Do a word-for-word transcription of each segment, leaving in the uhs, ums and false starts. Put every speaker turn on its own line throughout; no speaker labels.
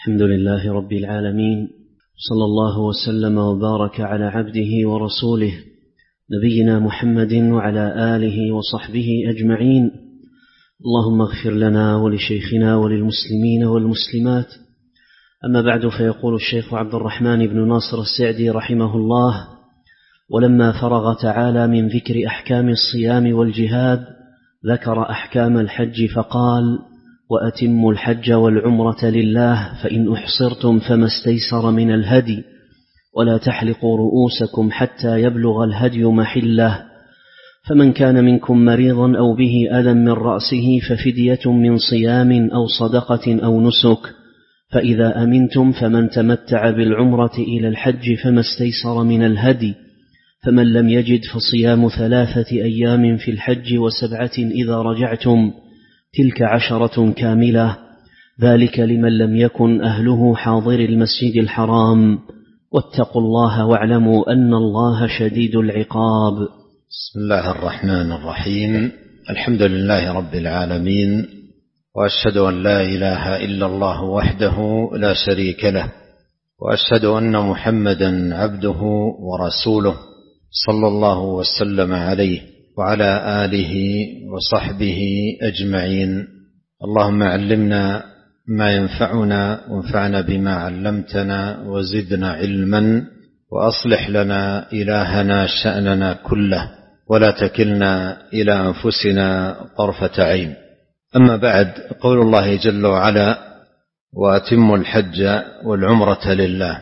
الحمد لله رب العالمين، صلى الله وسلم وبارك على عبده ورسوله نبينا محمد وعلى آله وصحبه أجمعين. اللهم اغفر لنا ولشيخنا وللمسلمين والمسلمات. أما بعد، فيقول الشيخ عبد الرحمن بن ناصر السعدي رحمه الله: ولما فرغ تعالى من ذكر أحكام الصيام والجهاد ذكر أحكام الحج فقال: وأتموا الحج والعمرة لله، فإن أحصرتم فما استيسر من الهدي، ولا تحلقوا رؤوسكم حتى يبلغ الهدي محله، فمن كان منكم مريضا أو به أذى من رأسه ففدية من صيام أو صدقة أو نسك، فإذا أمنتم فمن تمتع بالعمرة إلى الحج فما استيسر من الهدي، فمن لم يجد فصيام ثلاثة أيام في الحج وسبعة إذا رجعتم، تلك عشرة كاملة، ذلك لمن لم يكن أهله حاضر المسجد الحرام، واتقوا الله واعلموا أن الله شديد العقاب.
بسم الله الرحمن الرحيم. الحمد لله رب العالمين، وأشهد أن لا إله إلا الله وحده لا شريك له، وأشهد أن محمدا عبده ورسوله صلى الله وسلم عليه وعلى آله وصحبه أجمعين. اللهم علمنا ما ينفعنا وانفعنا بما علمتنا وزدنا علما، وأصلح لنا إلهنا شأننا كله، ولا تكلنا إلى أنفسنا طرفة عين. أما بعد، قول الله جل وعلا: وأتموا الحج والعمرة لله.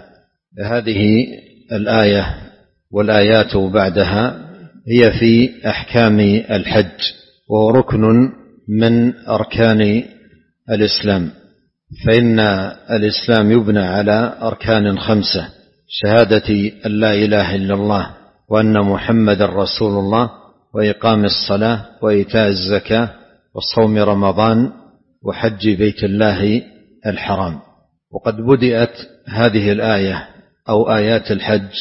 هذه الآية والآيات بعدها هي في أحكام الحج، وهو ركن من أركان الإسلام، فإن الإسلام يبنى على أركان خمسة: شهادة أن لا إله إلا الله وأن محمد رسول الله، وإقام الصلاة، وإيتاء الزكاة، وصوم رمضان، وحج بيت الله الحرام. وقد بدأت هذه الآية أو آيات الحج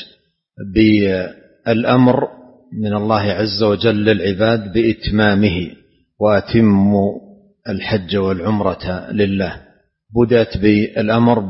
بالأمر من الله عز وجل للعباد بإتمامه: وأتموا الحج والعمرة لله. بدأت بالأمر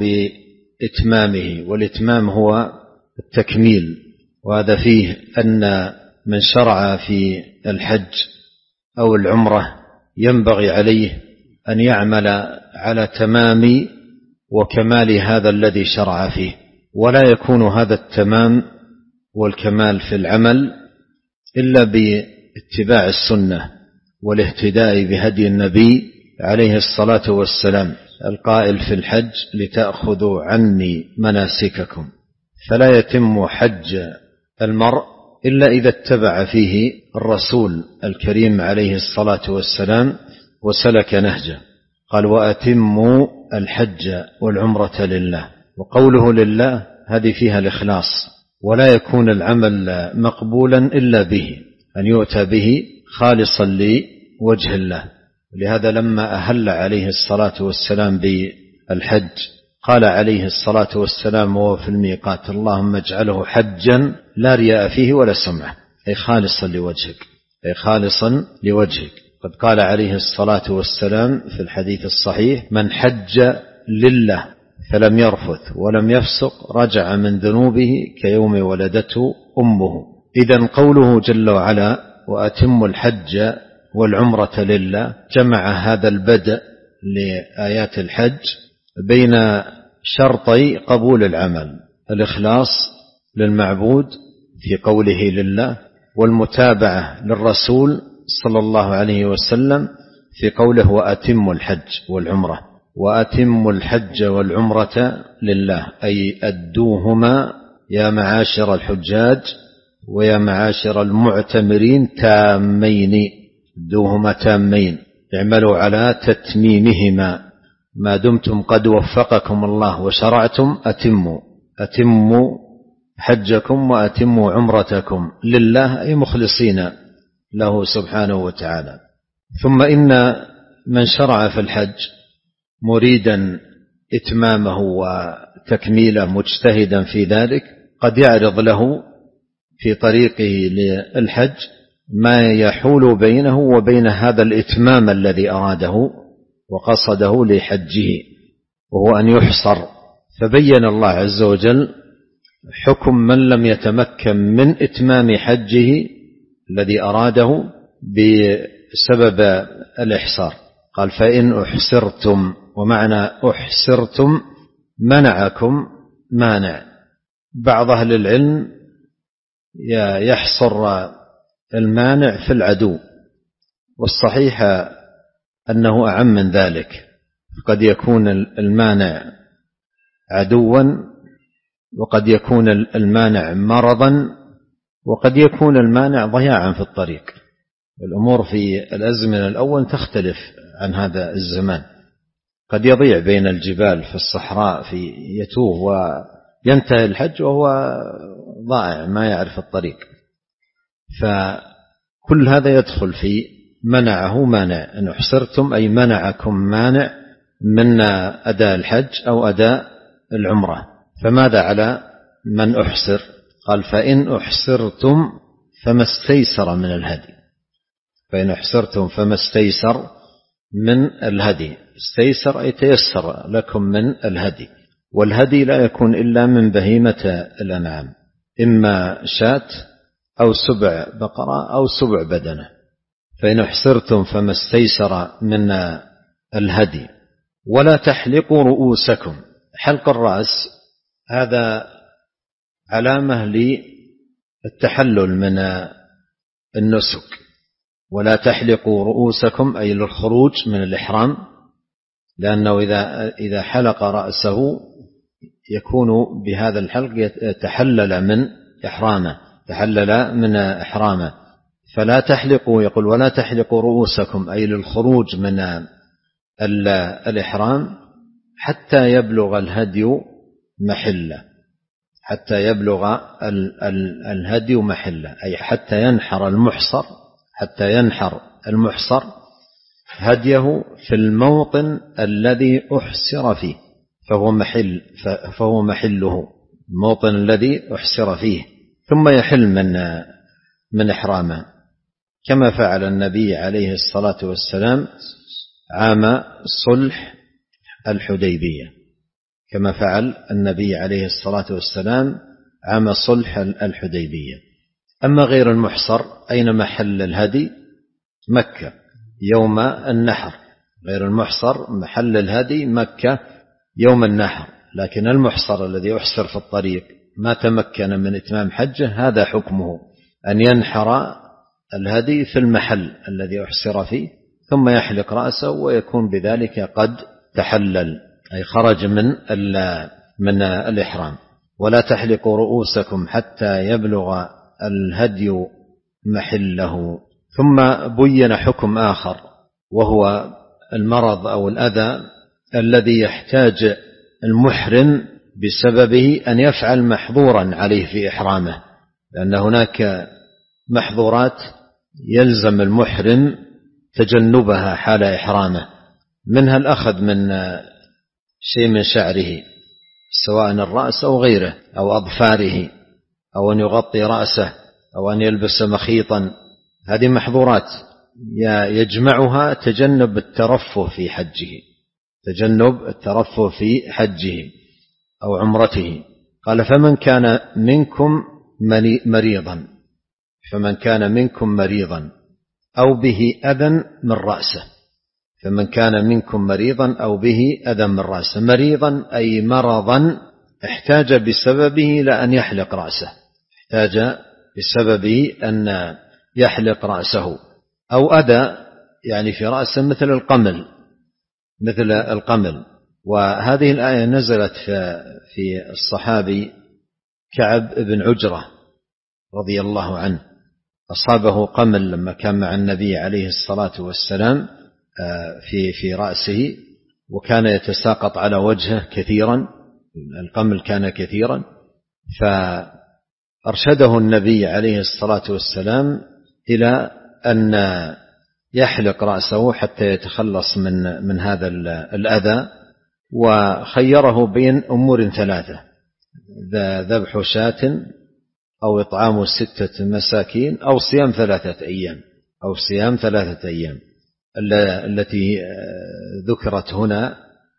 بإتمامه، والإتمام هو التكميل، وهذا فيه أن من شرع في الحج أو العمرة ينبغي عليه أن يعمل على تمام وكمال هذا الذي شرع فيه، ولا يكون هذا التمام والكمال في العمل إلا باتباع السنة والاهتداء بهدي النبي عليه الصلاة والسلام، القائل في الحج: لتأخذوا عني مناسككم. فلا يتم حج المرء إلا إذا اتبع فيه الرسول الكريم عليه الصلاة والسلام وسلك نهجه. قال: وأتموا الحج والعمرة لله. وقوله لله هذه فيها الإخلاص، ولا يكون العمل مقبولا إلا به، أن يؤتى به خالصا لوجه الله. لهذا لما أهل عليه الصلاة والسلام بالحج قال عليه الصلاة والسلام وهو في الميقات: اللهم اجعله حجا لا رياء فيه ولا سمعة، أي خالصا لوجهك، أي خالصا لوجهك. قد قال عليه الصلاة والسلام في الحديث الصحيح: من حج لله فلم يرفث ولم يفسق رجع من ذنوبه كيوم ولدته أمه. إذن قوله جل وعلا: وأتموا الحج والعمرة لله، جمع هذا البدء لآيات الحج بين شرطي قبول العمل: الإخلاص للمعبود في قوله لله، والمتابعة للرسول صلى الله عليه وسلم في قوله: وأتموا الحج والعمرة. وأتموا الحج والعمرة لله، أي أدوهما يا معاشر الحجاج ويا معاشر المعتمرين تامين، أدوهما تامين، اعملوا على تتميمهما ما دمتم قد وفقكم الله وشرعتم. أتموا أتموا حجكم وأتموا عمرتكم لله، أي مخلصين له سبحانه وتعالى. ثم إن من شرع في الحج مريدا إتمامه وتكميله مجتهدا في ذلك، قد يعرض له في طريقه للحج ما يحول بينه وبين هذا الإتمام الذي أراده وقصده لحجه. وهو أن يحصر. فبين الله عز وجل حكم من لم يتمكن من إتمام حجه الذي أراده بسبب الإحصار. قال فإن أحصرتم، ومعنى أحصرتم منعكم مانع. بعض أهل العلم يحصر المانع في العدو، والصحيح أنه أعم من ذلك. قد يكون المانع عدوا، وقد يكون المانع مرضا، وقد يكون المانع ضياعا في الطريق. الأمور في الأزمنة الأول تختلف عن هذا الزمان. قد يضيع بين الجبال في الصحراء في يتوه وينتهي الحج وهو ضائع ما يعرف الطريق. فكل هذا يدخل في منعه مانع. إن أحصرتم أي منعكم مانع من أداء الحج أو أداء العمرة. فماذا على من أحصر؟ قال فإن أحصرتم فما استيسر من الهدي. فإن أحصرتم فما استيسر من الهدي. استيسر أي تيسر لكم من الهدي. والهدي لا يكون إلا من بهيمة الأنعام، إما شاة أو سبع بقرة أو سبع بدنة. فإن أحصرتم فما استيسر من الهدي. ولا تحلقوا رؤوسكم. حلق الرأس هذا علامة للتحلل من النسك. ولا تحلقوا رؤوسكم أي للخروج من الإحرام، لأنه إذا إذا حلق رأسه يكون بهذا الحلق يتحلل من إحرامه تحلل من إحرامه. فلا تحلقوا، يقول ولا تحلقوا رؤوسكم أي للخروج من الإحرام حتى يبلغ الهدي محله. حتى يبلغ الهدي محله أي حتى ينحر المحصر حتى ينحر المحصر هديه في الموطن الذي أحصر فيه، فهو محل فهو محله الموطن الذي أحصر فيه، ثم يحل من من إحرامه، كما فعل النبي عليه الصلاة والسلام عام صلح الحديبية. كما فعل النبي عليه الصلاة والسلام عام صلح الحديبية. أما غير المحصر أين محل الهدي؟ مكة يوم النحر. غير المحصر محل الهدي مكة يوم النحر. لكن المحصر الذي أحصر في الطريق ما تمكن من إتمام حجه هذا حكمه أن ينحر الهدي في المحل الذي أحصر فيه، ثم يحلق رأسه ويكون بذلك قد تحلل أي خرج من من الإحرام. ولا تحلقوا رؤوسكم حتى يبلغ الهدي محله. ثم بين حكم آخر وهو المرض أو الأذى الذي يحتاج المحرم بسببه أن يفعل محظورا عليه في إحرامه، لأن هناك محظورات يلزم المحرم تجنبها حال إحرامه، منها الأخذ من شيء من شعره سواء الرأس أو غيره أو أظفاره، أو أن يغطي رأسه، أو أن يلبس مخيطا. هذه محظورات يجمعها تجنب الترفه في حجه تجنب الترفه في حجه أو عمرته. قال فمن كان منكم مريضا فمن كان منكم مريضا أو به أذى من رأسه فمن كان منكم مريضا أو به أذى من رأسه. مريضا أي مرضا احتاج بسببه لأن يحلق رأسه احتاج بسببه أن يحلق رأسه، أو أذى يعني في رأسه مثل القمل مثل القمل. وهذه الآية نزلت في الصحابي كعب بن عجرة رضي الله عنه، أصابه قمل لما كان مع النبي عليه الصلاة والسلام في في رأسه، وكان يتساقط على وجهه كثيرا، القمل كان كثيرا، فأرشده النبي عليه الصلاة والسلام إلى أن يحلق رأسه حتى يتخلص من من هذا الأذى، وخيره بين أمور ثلاثة: ذبح شاة أو إطعام ستة مساكين أو صيام ثلاثة أيام أو صيام ثلاثة أيام التي ذكرت هنا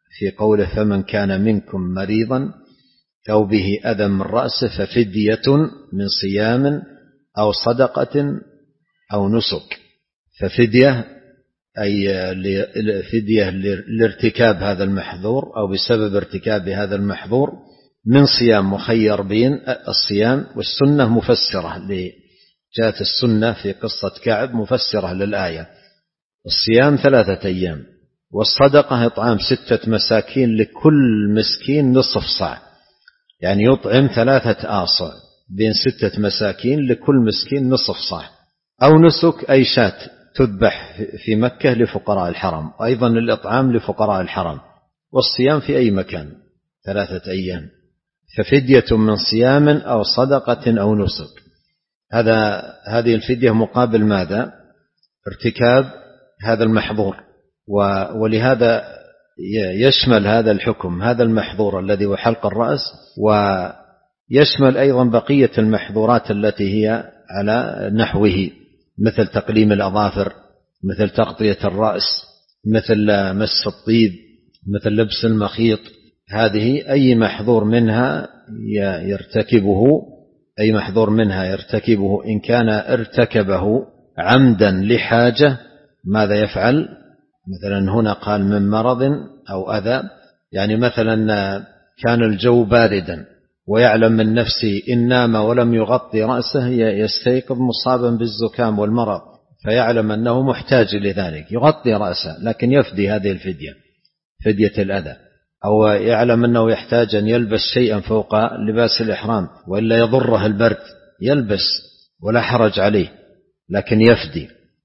في قوله فمن كان منكم مريضا أو به أذى من رأسه ففدية من صيام أو صدقة أو نسك. ففدية أي فدية لارتكاب هذا المحظور أو بسبب ارتكاب هذا المحظور من صيام، مخير بين الصيام والسنة مفسرة، جاءت السنة في قصة كعب مفسرة للآية. الصيام ثلاثة أيام، والصدقة إطعام ستة مساكين لكل مسكين نصف صاع، يعني يطعم ثلاثة آصع بين ستة مساكين لكل مسكين نصف صاع. أو نسك أي شاة تذبح في مكة لفقراء الحرم، أيضا الإطعام لفقراء الحرم، والصيام في أي مكان ثلاثة أيام. ففدية من صيام أو صدقة أو نسك. هذا هذه الفدية مقابل ماذا؟ ارتكاب هذا المحظور. ولهذا يشمل هذا الحكم هذا المحظور الذي هو حلق الرأس، ويشمل أيضا بقية المحظورات التي هي على نحوه، مثل تقليم الأظافر، مثل تغطية الرأس، مثل مس الطيب، مثل لبس المخيط. هذه أي محظور منها يرتكبه أي محظور منها يرتكبه إن كان ارتكبه عمدا لحاجة ماذا يفعل؟ مثلا هنا قال من مرض أو أذى، يعني مثلا كان الجو باردا ويعلم من نفسه إن نام ولم يغطي رأسه يستيقظ مصابا بالزكام والمرض، فيعلم أنه محتاج لذلك يغطي رأسه، لكن يفدي هذه الفدية فدية الأذى. أو يعلم أنه يحتاج أن يلبس شيئا فوق لباس الإحرام وإلا يضره البرد، يلبس ولا حرج عليه، لكن يفدي.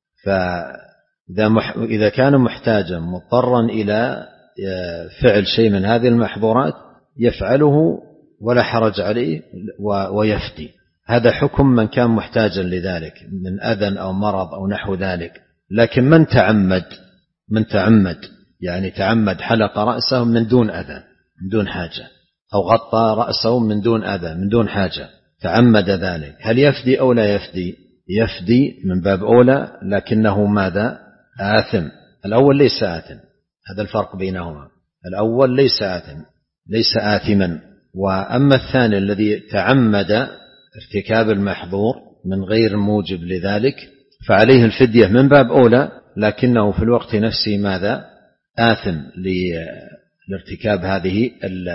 فإذا كان محتاجا مضطرا إلى فعل شيء من هذه المحظورات يفعله ولا حرج عليه ويفدي. هذا حكم من كان محتاجا لذلك من أذى أو مرض أو نحو ذلك. لكن من تعمد من تعمد يعني تعمد حلق رأسه من دون أذى من دون حاجة، أو غطى رأسه من دون أذى من دون حاجة، تعمد ذلك، هل يفدي أو لا يفدي؟ يفدي من باب أولى، لكنه ماذا؟ آثم. الأول ليس آثم، هذا الفرق بينهما. الأول ليس آثم ليس آثما، وأما الثاني الذي تعمد ارتكاب المحظور من غير موجب لذلك فعليه الفدية من باب أولى، لكنه في الوقت نفسه ماذا؟ آثم لارتكاب هذه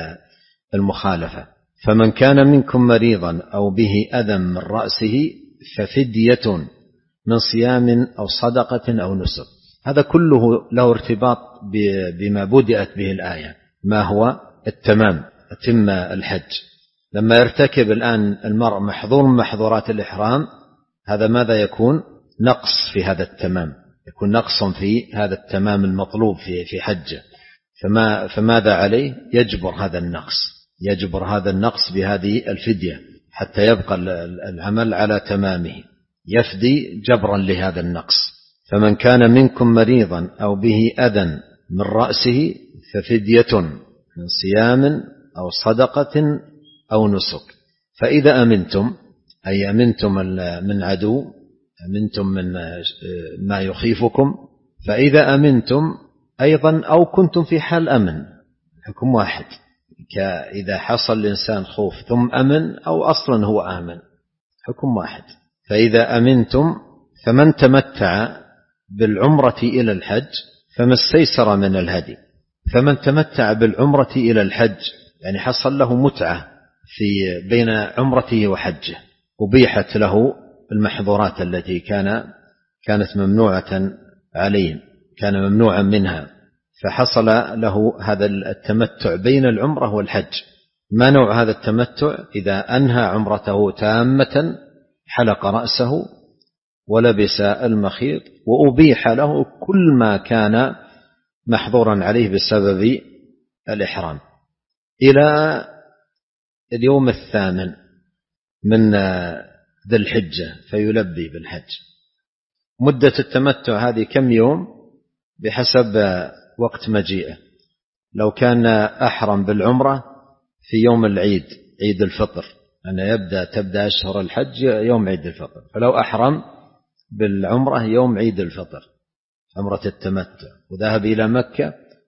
المخالفة. فمن كان منكم مريضا أو به أذى من رأسه ففدية من صيام أو صدقة أو نسك. هذا كله له ارتباط بما بدأت به الآية، ما هو التمام، أتم الحج. لما يرتكب الآن المرء محظور من محظورات الإحرام، هذا ماذا يكون؟ نقص في هذا التمام، يكون نقص في هذا التمام المطلوب في في حجه. فما فماذا عليه؟ يجبر هذا النقص يجبر هذا النقص بهذه الفدية حتى يبقى العمل على تمامه، يفدي جبرا لهذا النقص. فمن كان منكم مريضا أو به أذى من رأسه ففدية من صيام أو صدقة أو نسك. فإذا أمنتم أي أمنتم من عدو، أمنتم من ما يخيفكم، فإذا أمنتم أيضا أو كنتم في حال أمن، حكم واحد، كإذا حصل الإنسان خوف ثم أمن أو أصلا هو آمن، حكم واحد. فإذا أمنتم فمن تمتع بالعمرة إلى الحج فما استيسر من الهدي. فمن تمتع بالعمرة إلى الحج يعني حصل له متعة في بين عمرته وحجه، أبيحت له المحظورات التي كان كانت ممنوعة عليه، كان ممنوعا منها، فحصل له هذا التمتع بين العمرة والحج. ما نوع هذا التمتع؟ إذا أنهى عمرته تامة حلق رأسه ولبس المخيط وأبيح له كل ما كان محظورا عليه بسبب الإحرام إلى اليوم الثامن من ذي الحجة فيلبي بالحج. مدة التمتع هذه كم يوم؟ بحسب وقت مجيئه. لو كان أحرم بالعمرة في يوم العيد، عيد الفطر، أن يبدأ تبدأ أشهر الحج يوم عيد الفطر، فلو أحرم بالعمرة يوم عيد الفطر عمرة التمتع وذهب إلى مكة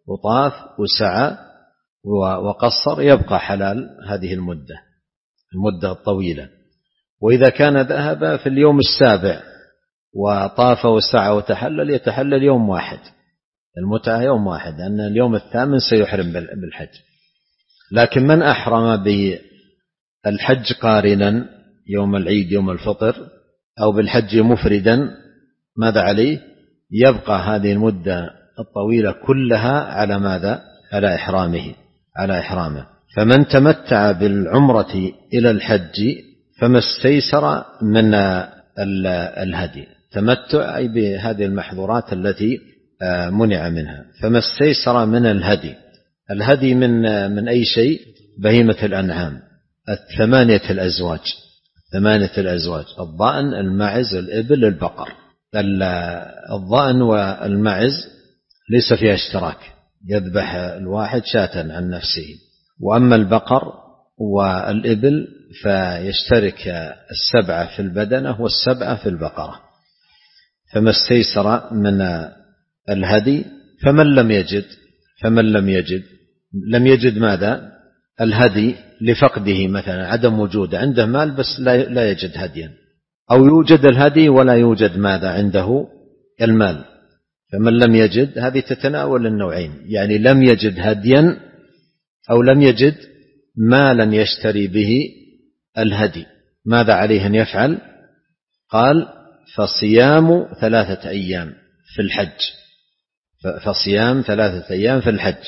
وطاف وسعى وقصر يبقى حلال هذه المدة المدة الطويلة. وإذا كان ذهب في اليوم السابع وطاف وسعى وتحلل يتحلل يوم واحد، المتعة يوم واحد، لأن اليوم الثامن سيحرم بالحج. لكن من أحرم بالحج قارنا يوم العيد يوم الفطر أو بالحج مفردا ماذا عليه؟ يبقى هذه المدة الطويلة كلها على ماذا؟ على إحرامه على إحرامه. فمن تمتع بالعمرة إلى الحج فما استيسر من الهدي، تمتع أي بهذه المحظورات التي منع منها، فما استيسر من الهدي. الهدي من من أي شيء؟ بهيمة الأنعام، الثمانية الأزواج ثمانية الأزواج، الضأن المعز الإبل البقر. الضأن والمعز ليس فيها اشتراك، يذبح الواحد شاة عن نفسه، وأما البقر والإبل فيشترك السبعة في البدنة والسبعة في البقرة. فما استيسر من الهدي. فمن لم يجد فمن لم يجد لم يجد ماذا؟ الهدي لفقده، مثلا عدم وجوده، عنده مال بس لا يجد هديا، أو يوجد الهدي ولا يوجد ماذا عنده؟ المال. فمن لم يجد هذه تتناول النوعين، يعني لم يجد هديا أو لم يجد مالا يشتري به الهدي، ماذا عليه أن يفعل؟ قال فصيام ثلاثة أيام في الحج فصيام ثلاثة أيام في الحج.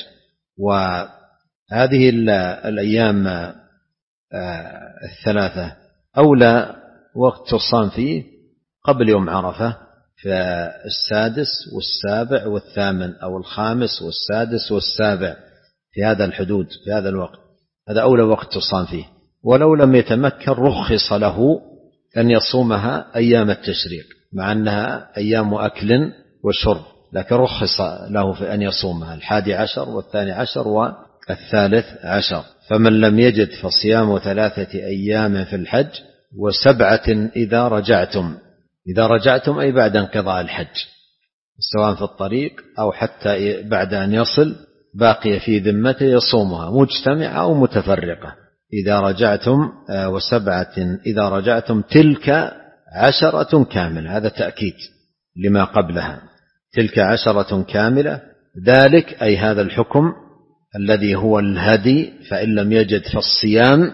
وهذه الأيام الثلاثة أولى وقت تصام فيه قبل يوم عرفة، في السادس والسابع والثامن، أو الخامس والسادس والسابع، في هذا الحدود، في هذا الوقت، هذا أولى وقت تصام فيه. ولو لم يتمكن رخص له أن يصومها أيام التشريق، مع أنها أيام أكل وشرب، لكن رخص له في أن يصومها الحادي عشر والثاني عشر والثالث عشر. فمن لم يجد فصيام ثلاثة أيام في الحج وسبعة إذا رجعتم. إذا رجعتم أي بعد انقضاء الحج، سواء في الطريق أو حتى بعد أن يصل باقي في ذمته يصومها مجتمعة أو متفرقة. إذا رجعتم وسبعة إذا رجعتم تلك عشرة كاملة، هذا تأكيد لما قبلها، تلك عشرة كاملة. ذلك أي هذا الحكم الذي هو الهدي، فإن لم يجد فالصيام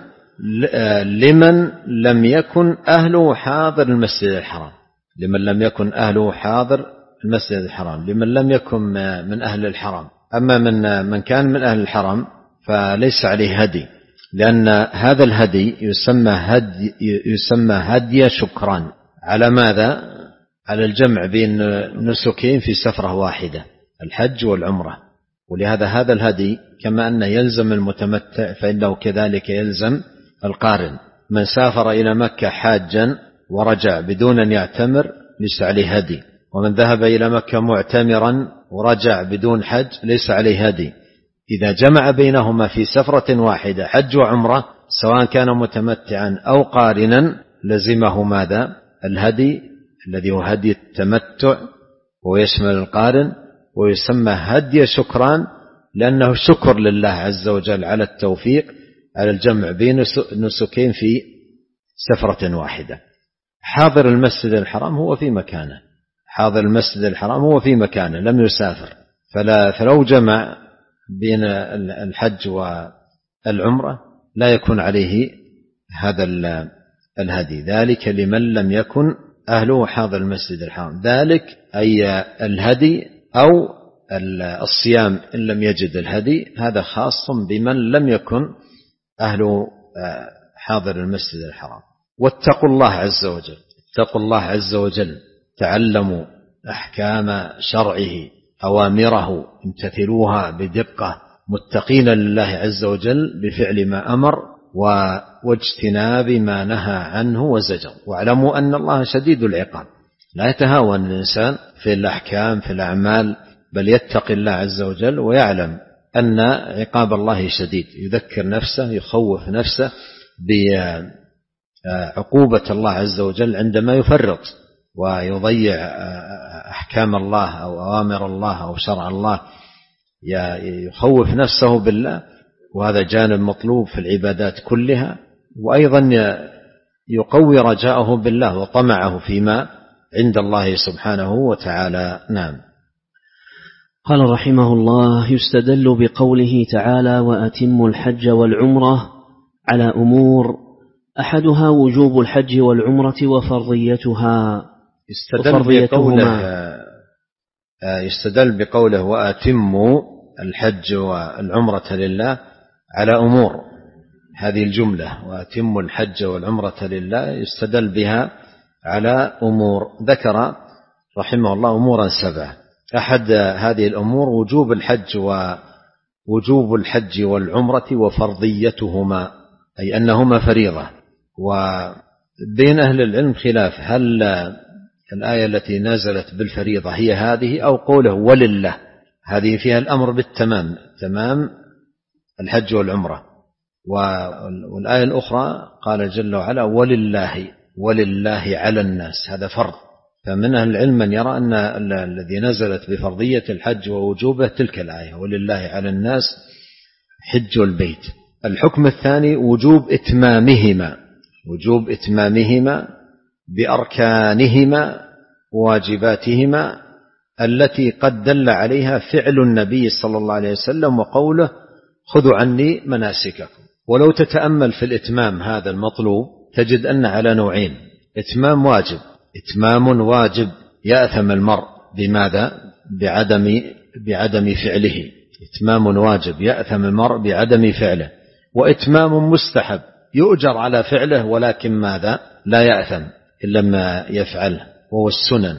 لمن لم يكن أهله حاضر المسجد الحرام، لمن لم يكن أهله حاضر المسجد الحرام، لمن لم يكن من أهل الحرام. أما من من كان من أهل الحرام فليس عليه هدي، لأن هذا الهدي يسمى هدي يسمى هدي شكران. على ماذا؟ على الجمع بين نسكين في سفرة واحدة، الحج والعمرة. ولهذا هذا الهدي كما أنه يلزم المتمتع فإنه كذلك يلزم القارن. من سافر إلى مكة حاجا ورجع بدون أن يعتمر ليس عليه هدي، ومن ذهب إلى مكة معتمرا ورجع بدون حج ليس عليه هدي. إذا جمع بينهما في سفرة واحدة حج وعمرة سواء كان متمتعا أو قارنا لزمه ماذا؟ الهدي الذي هو هدي التمتع ويشمل القارن، ويسمى هدي شكران لأنه شكر لله عز وجل على التوفيق على الجمع بين نسكين في سفرة واحدة. حاضر المسجد الحرام هو في مكانه، حاضر المسجد الحرام هو في مكانه لم يسافر، فلا فلو جمع بين الحج والعمرة لا يكون عليه هذا الهدي. ذلك لمن لم يكن أهله حاضر المسجد الحرام، ذلك أي الهدي أو الصيام إن لم يجد الهدي، هذا خاص بمن لم يكن أهله حاضر المسجد الحرام. واتقوا الله عز وجل، اتقوا الله عز وجل، تعلموا أحكام شرعه أوامره امتثلوها بدقة، متقين لله عز وجل بفعل ما أمر واجتناب ما نهى عنه وزجر. واعلموا أن الله شديد العقاب، لا يتهاون الإنسان في الأحكام في الأعمال، بل يتقي الله عز وجل ويعلم أن عقاب الله شديد، يذكر نفسه يخوف نفسه بعقوبة الله عز وجل عندما يفرط ويضيع أحكام الله أو أوامر الله أو شرع الله يخوف نفسه بالله، وهذا جانب مطلوب في العبادات كلها، وأيضا يقوي رجاءه بالله وطمعه فيما عند الله سبحانه وتعالى. نعم.
قال رحمه الله: يستدل بقوله تعالى: وأتموا الحج والعمرة على أمور، أحدها وجوب الحج والعمرة وفرضيتها.
يستدل بقوله يستدل بقوله وأتموا الحج والعمرة لله على أمور، هذه الجملة وأتموا الحج والعمرة لله يستدل بها على أمور، ذكر رحمه الله أمورا سبعة. أحد هذه الأمور وجوب الحج ووجوب الحج والعمرة وفرضيتهما، أي أنهما فريضة. وبين أهل العلم خلاف، هل الآية التي نزلت بالفريضة هي هذه أو قوله ولله، هذه فيها الأمر بالتمام، تمام الحج والعمرة. والآية الأخرى قال جل وعلا ولله ولله على الناس، هذا فرض. فمن أهل العلم من يرى أن الذي نزلت بفرضية الحج ووجوبه تلك الآية ولله على الناس حج البيت. الحكم الثاني وجوب إتمامهما، وجوب إتمامهما بأركانهما وواجباتهما التي قد دل عليها فعل النبي صلى الله عليه وسلم وقوله خذوا عني مناسككم. ولو تتأمل في الإتمام هذا المطلوب تجد أن على نوعين: إتمام واجب، إتمام واجب يأثم المرء بماذا؟ بعدم بعدم فعله، إتمام واجب يأثم المرء بعدم فعله، وإتمام مستحب يؤجر على فعله ولكن ماذا؟ لا يأثم إلا ما يفعله، وهو السنن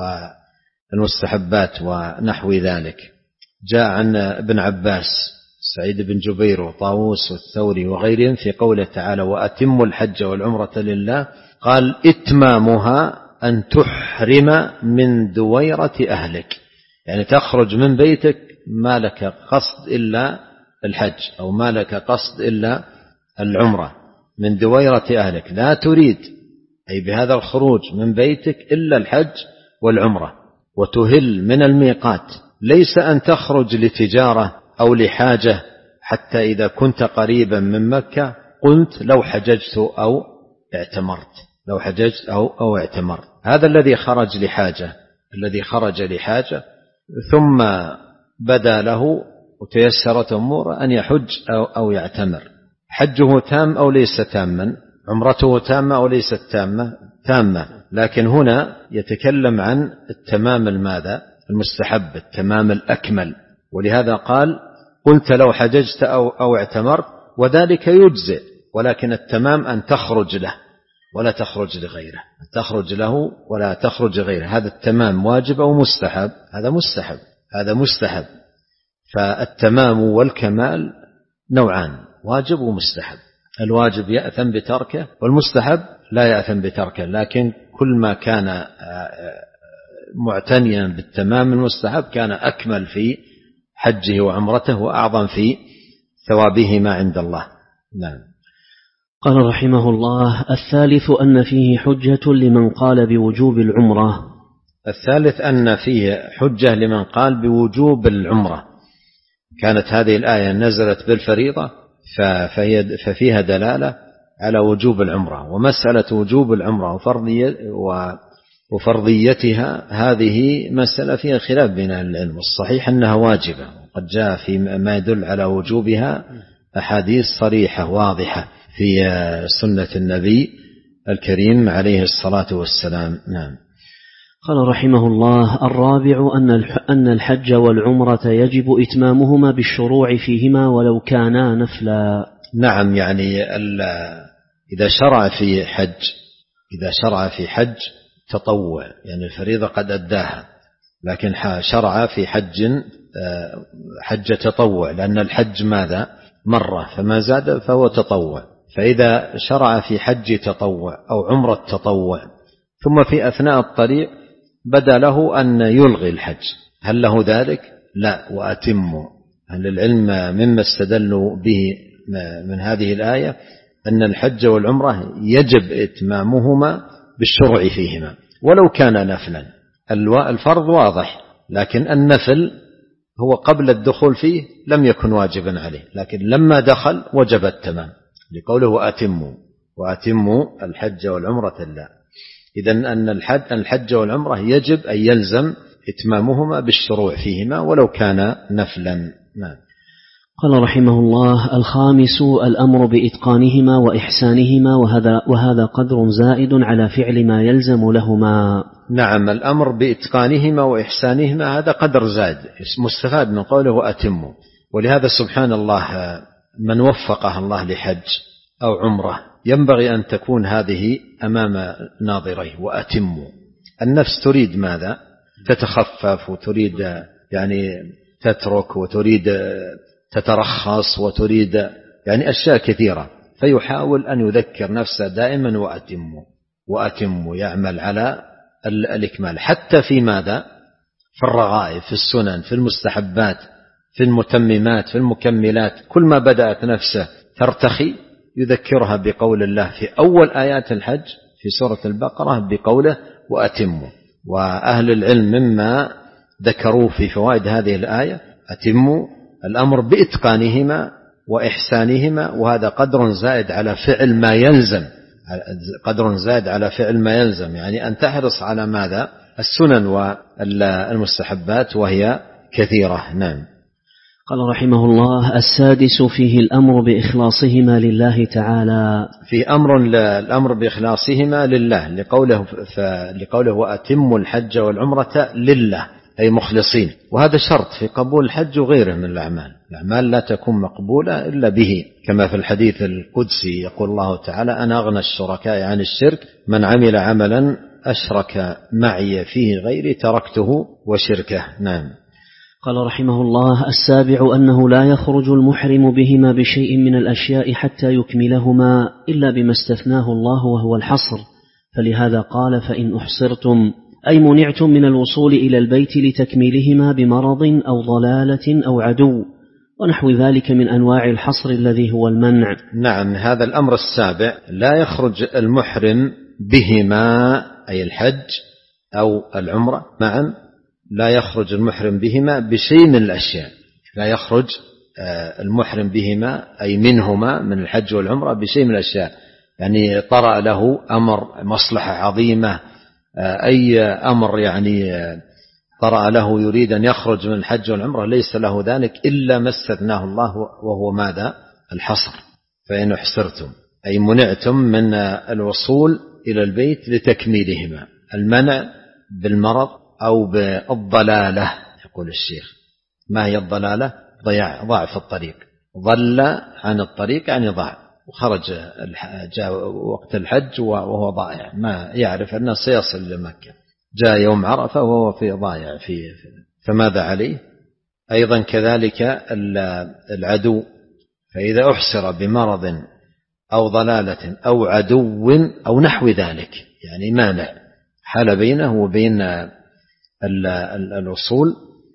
والمستحبات ونحو ذلك. جاء عن ابن عباس سعيد بن جبير وطاووس والثوري وغيرهم في قوله تعالى وأتموا الحج والعمرة لله، قال إتمامها أن تحرم من دويرة أهلك، يعني تخرج من بيتك ما لك قصد إلا الحج أو ما لك قصد إلا العمرة، من دويرة أهلك، لا تريد أي بهذا الخروج من بيتك إلا الحج والعمرة، وتهل من الميقات، ليس أن تخرج لتجارة أو لحاجة حتى إذا كنت قريبا من مكة قلت لو حججت أو اعتمرت، لو حججت أو, أو اعتمرت. هذا الذي خرج لحاجة، الذي خرج لحاجة ثم بدا له وتيسرت أمور أن يحج أو, أو يعتمر، حجه تام أو ليس تاما، عمرته تامة أو ليست تامة؟ تامة. لكن هنا يتكلم عن التمام الماذا؟ المستحب، التمام الأكمل. ولهذا قال قلت لو حججت أو, أو اعتمرت، وذلك يجزئ، ولكن التمام أن تخرج له ولا تخرج لغيره، تخرج له ولا تخرج غيره. هذا التمام واجب أو مستحب؟ هذا مستحب، هذا مستحب. فالتمام والكمال نوعان، واجب ومستحب. الواجب يأثم بتركه والمستحب لا يأثم بتركه، لكن كل ما كان معتنيا بالتمام المستحب كان أكمل في حجه وعمرته وأعظم في ثوابهما عند الله. نعم.
قال رحمه الله: الثالث أن فيه حجة لمن قال بوجوب العمرة.
الثالث أن فيه حجة لمن قال بوجوب العمرة. كانت هذه الآية نزلت بالفريضة فهي ففيها دلالة على وجوب العمرة، ومسألة وجوب العمرة وفرضية وفرضيتها هذه مسألة فيها خلاف بين أهل العلم، والصحيح أنها واجبة، وقد جاء في ما يدل على وجوبها أحاديث صريحة واضحة في سنة النبي الكريم عليه الصلاة والسلام. نعم.
قال رحمه الله: الرابع أن الحج والعمرة يجب إتمامهما بالشروع فيهما ولو كانا نفلا.
نعم، يعني إذا شرع في حج إذا شرع في حج تطوع، يعني الفريضة قد أداها، لكن شرع في حج حج تطوع، لأن الحج ماذا؟ مرة، فما زاد فهو تطوع. فإذا شرع في حج تطوع أو عمرة تطوع ثم في أثناء الطريق بدا له أن يلغي الحج، هل له ذلك؟ لا. وأتموا. أهل العلم مما استدلوا به من هذه الآية أن الحج والعمرة يجب إتمامهما بالشرع فيهما ولو كان نفلا. الفرض واضح، لكن النفل هو قبل الدخول فيه لم يكن واجبا عليه، لكن لما دخل وجب التمام، لقوله وأتموا وأتموا الحج والعمرة لله. إذن أن الحج, الحج والعمرة يجب أن يلزم إتمامهما بالشروع فيهما ولو كان نفلا. نعم.
قال رحمه الله: الخامس الأمر بإتقانهما وإحسانهما، وهذا, وهذا قدر زائد على فعل ما يلزم لهما.
نعم، الأمر بإتقانهما وإحسانهما هذا قدر زائد مستفاد من قوله وأتموا. ولهذا سبحان الله من وفقه الله لحج أو عمره ينبغي أن تكون هذه أمام ناظريه. وأتموا، النفس تريد ماذا؟ تتخفف وتريد يعني تترك وتريد تترخص وتريد يعني أشياء كثيرة، فيحاول أن يذكر نفسه دائما وأتموا وأتموا، يعمل على الإكمال حتى في ماذا؟ في الرغائب، في السنن، في المستحبات، في المتممات، في المكملات. كل ما بدأت نفسه ترتخي يذكرها بقول الله في أول آيات الحج في سورة البقرة بقوله وأتموا. وأهل العلم مما ذكروا في فوائد هذه الآية أتموا الأمر بإتقانهما وإحسانهما، وهذا قدر زائد على فعل ما يلزم، قدر زائد على فعل ما يلزم، يعني أن تحرص على ماذا؟ السنن والمستحبات وهي كثيرة. نعم.
قال رحمه الله: السادس فيه الأمر بإخلاصهما لله تعالى.
في أمر الأمر بإخلاصهما لله لقوله, لقوله وأتموا الحج والعمرة لله، أي مخلصين. وهذا شرط في قبول الحج وغيره من الأعمال. الأعمال لا تكون مقبولة إلا به، كما في الحديث القدسي يقول الله تعالى: أنا أغنى الشركاء عن الشرك، من عمل عملا أشرك معي فيه غيري تركته وشركه. نعم.
قال رحمه الله: السابع أنه لا يخرج المحرم بهما بشيء من الأشياء حتى يكملهما إلا بما استثناه الله وهو الحصر، فلهذا قال: فإن أحصرتم، أي منعتم من الوصول إلى البيت لتكميلهما بمرض أو ضلالة أو عدو ونحو ذلك من أنواع الحصر الذي هو المنع.
نعم، هذا الأمر السابع، لا يخرج المحرم بهما أي الحج أو العمرة معا، لا يخرج المحرم بهما بشيء من الأشياء، لا يخرج المحرم بهما أي منهما من الحج والعمرة بشيء من الأشياء، يعني طرأ له أمر مصلحة عظيمة، أي أمر يعني طرأ له يريد أن يخرج من الحج والعمرة ليس له ذلك إلا ما استثناه الله وهو ماذا؟ الحصر. فإن احصرتم أي منعتم من الوصول إلى البيت لتكميلهما، المنع بالمرض أو بالضلالة. يقول الشيخ: ما هي الضلالة؟ ضياع، ضاع في الطريق، ضل عن الطريق يعني ضاع، وخرج جاء وقت الحج وهو ضائع، ما يعرف أنه سيصل لمكة، جاء يوم عرفة وهو في ضائع فيه، فماذا عليه؟ أيضا كذلك العدو، فإذا أحصر بمرض أو ضلالة أو عدو أو نحو ذلك، يعني مانع حال بينه وبين الوصول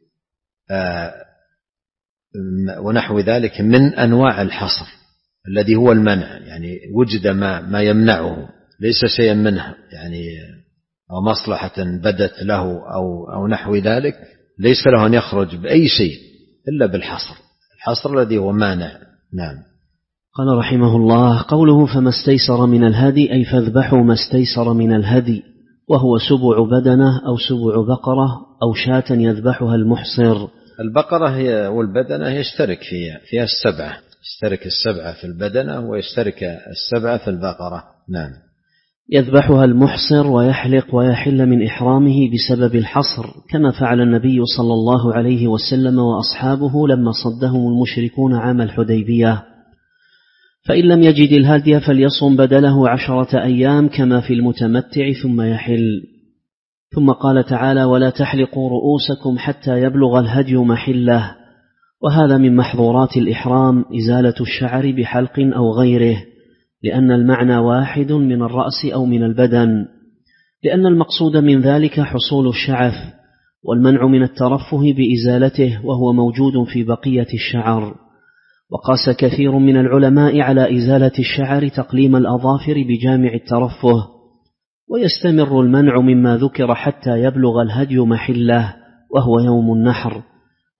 ونحو ذلك من أنواع الحصر الذي هو المنع، يعني وجد ما ما يمنعه، ليس شيئا منه يعني أو مصلحة بدت له أو أو نحو ذلك، ليس له أن يخرج بأي شيء إلا بالحصر، الحصر الذي هو مانع. نعم.
قال رحمه الله: قوله فما استيسر من الهدي أي فاذبحوا ما استيسر من الهدي، وهو سبع بدنة أو سبع بقرة أو شاة يذبحها المحصر.
البقرة هي والبدنة يشترك فيها فيها السبعة، يشترك السبعة في البدنة ويشترك السبعة في البقرة. نعم.
يذبحها المحصر ويحلق ويحل من إحرامه بسبب الحصر، كما فعل النبي صلى الله عليه وسلم وأصحابه لما صدهم المشركون عام الحديبية. فإن لم يجد الهدي فليصم بدله عشرة أيام كما في المتمتع ثم يحل. ثم قال تعالى: ولا تحلقوا رؤوسكم حتى يبلغ الهدي محله، وهذا من محظورات الإحرام إزالة الشعر بحلق أو غيره، لأن المعنى واحد من الرأس أو من البدن، لأن المقصود من ذلك حصول الشعث، والمنع من الترفه بإزالته وهو موجود في بقية الشعر. وقاس كثير من العلماء على إزالة الشعر تقليم الأظافر بجامع الترفه، ويستمر المنع مما ذكر حتى يبلغ الهدي محله وهو يوم النحر،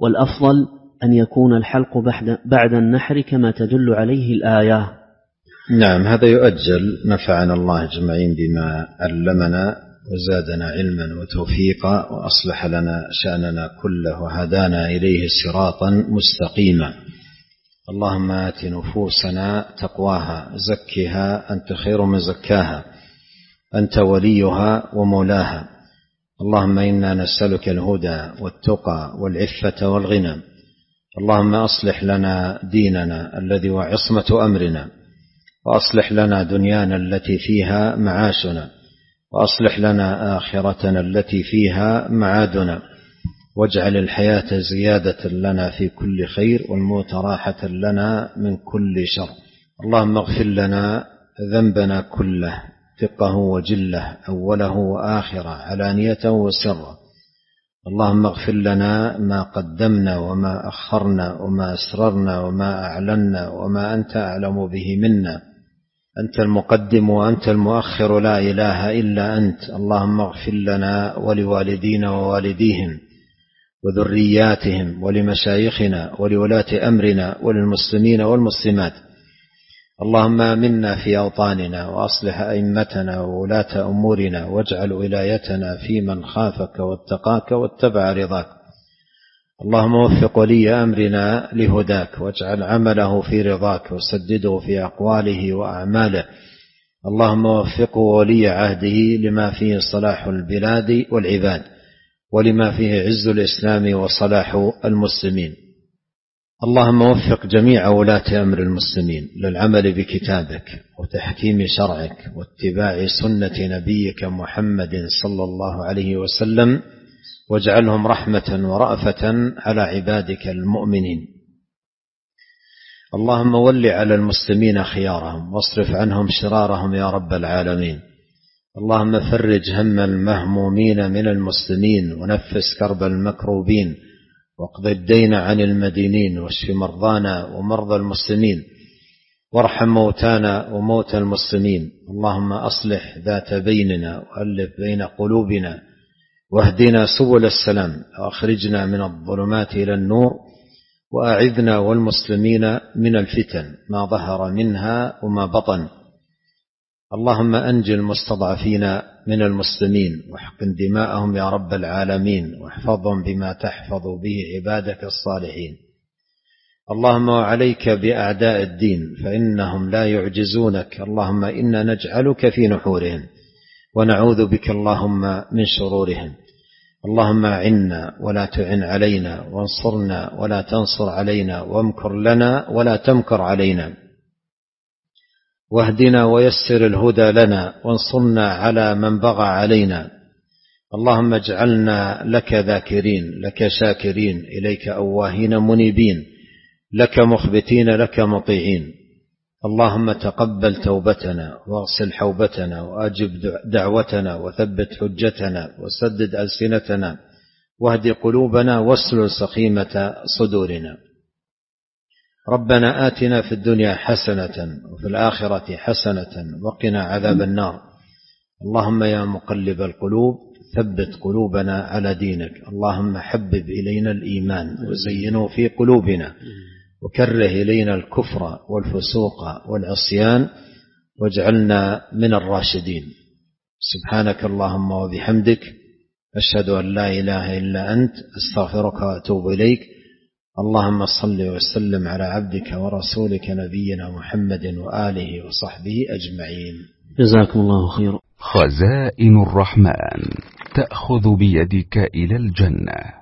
والأفضل أن يكون الحلق بعد النحر كما تدل عليه الآية.
نعم، هذا يؤجل. نفعنا الله أجمعين بما علمنا وزادنا علما وتوفيقا وأصلح لنا شأننا كله وهدانا إليه صراطا مستقيما. اللهم آت نفوسنا تقواها زكها أنت خير من زكاها أنت وليها ومولاها. اللهم إنا نسألك الهدى والتقى والعفة والغنى. اللهم أصلح لنا ديننا الذي هو عصمة أمرنا، وأصلح لنا دنيانا التي فيها معاشنا، وأصلح لنا آخرتنا التي فيها معادنا، واجعل الحياة زيادة لنا في كل خير والموت راحة لنا من كل شر. اللهم اغفر لنا ذنبنا كله دقه وجله أوله وآخره علانيته وسره. اللهم اغفر لنا ما قدمنا وما أخرنا وما أسررنا وما أعلنا وما أنت أعلم به منا. أنت المقدم وأنت المؤخر، لا إله إلا أنت. اللهم اغفر لنا ولوالدينا ووالديهم وذرياتهم ولمشايخنا ولولاة أمرنا وللمسلمين والمسلمات. اللهم آمنا في أوطاننا وأصلح أئمتنا وولاة أمورنا، واجعل ولايتنا في من خافك واتقاك واتبع رضاك. اللهم وفق ولي أمرنا لهداك، واجعل عمله في رضاك، وسدده في أقواله وأعماله. اللهم وفقه ولي عهده لما فيه صلاح البلاد والعباد، ولما فيه عز الإسلام وصلاح المسلمين. اللهم وفق جميع ولاة أمر المسلمين للعمل بكتابك وتحكيم شرعك واتباع سنة نبيك محمد صلى الله عليه وسلم، واجعلهم رحمة ورأفة على عبادك المؤمنين. اللهم ول على المسلمين خيارهم واصرف عنهم شرارهم يا رب العالمين. اللهم فرج هم المهمومين من المسلمين، ونفس كرب المكروبين، واقض الدين عن المدينين، واشف مرضانا ومرضى المسلمين، وارحم موتانا وموتى المسلمين. اللهم أصلح ذات بيننا وألف بين قلوبنا، واهدنا سبل السلام، وأخرجنا من الظلمات إلى النور، وأعذنا والمسلمين من الفتن ما ظهر منها وما بطن. اللهم أنج المستضعفين من المسلمين، واحقن دماءهم يا رب العالمين، واحفظهم بما تحفظ به عبادك الصالحين. اللهم وعليك بأعداء الدين فإنهم لا يعجزونك. اللهم إنا نجعلك في نحورهم ونعوذ بك اللهم من شرورهم. اللهم أعنا ولا تعن علينا، وانصرنا ولا تنصر علينا، وامكر لنا ولا تمكر علينا، واهدنا ويسر الهدى لنا، وانصرنا على من بغى علينا. اللهم اجعلنا لك ذاكرين، لك شاكرين، إليك أواهين منيبين، لك مخبتين، لك مطيعين. اللهم تقبل توبتنا، واغسل حوبتنا، وأجب دعوتنا، وثبت حجتنا، وسدد ألسنتنا، واهد قلوبنا، واسلل سخيمة صدورنا. ربنا آتنا في الدنيا حسنة وفي الآخرة حسنة وقنا عذاب النار. اللهم يا مقلب القلوب ثبت قلوبنا على دينك. اللهم حبب إلينا الإيمان وزينه في قلوبنا، وكره إلينا الكفر والفسوق والعصيان، واجعلنا من الراشدين. سبحانك اللهم وبحمدك، أشهد أن لا إله إلا أنت، أستغفرك وأتوب إليك. اللهم صل وسلم على عبدك ورسولك نبينا محمد وآله وصحبه أجمعين.
جزاكم الله خيرا.
خزائن الرحمن تأخذ بيدك إلى الجنة.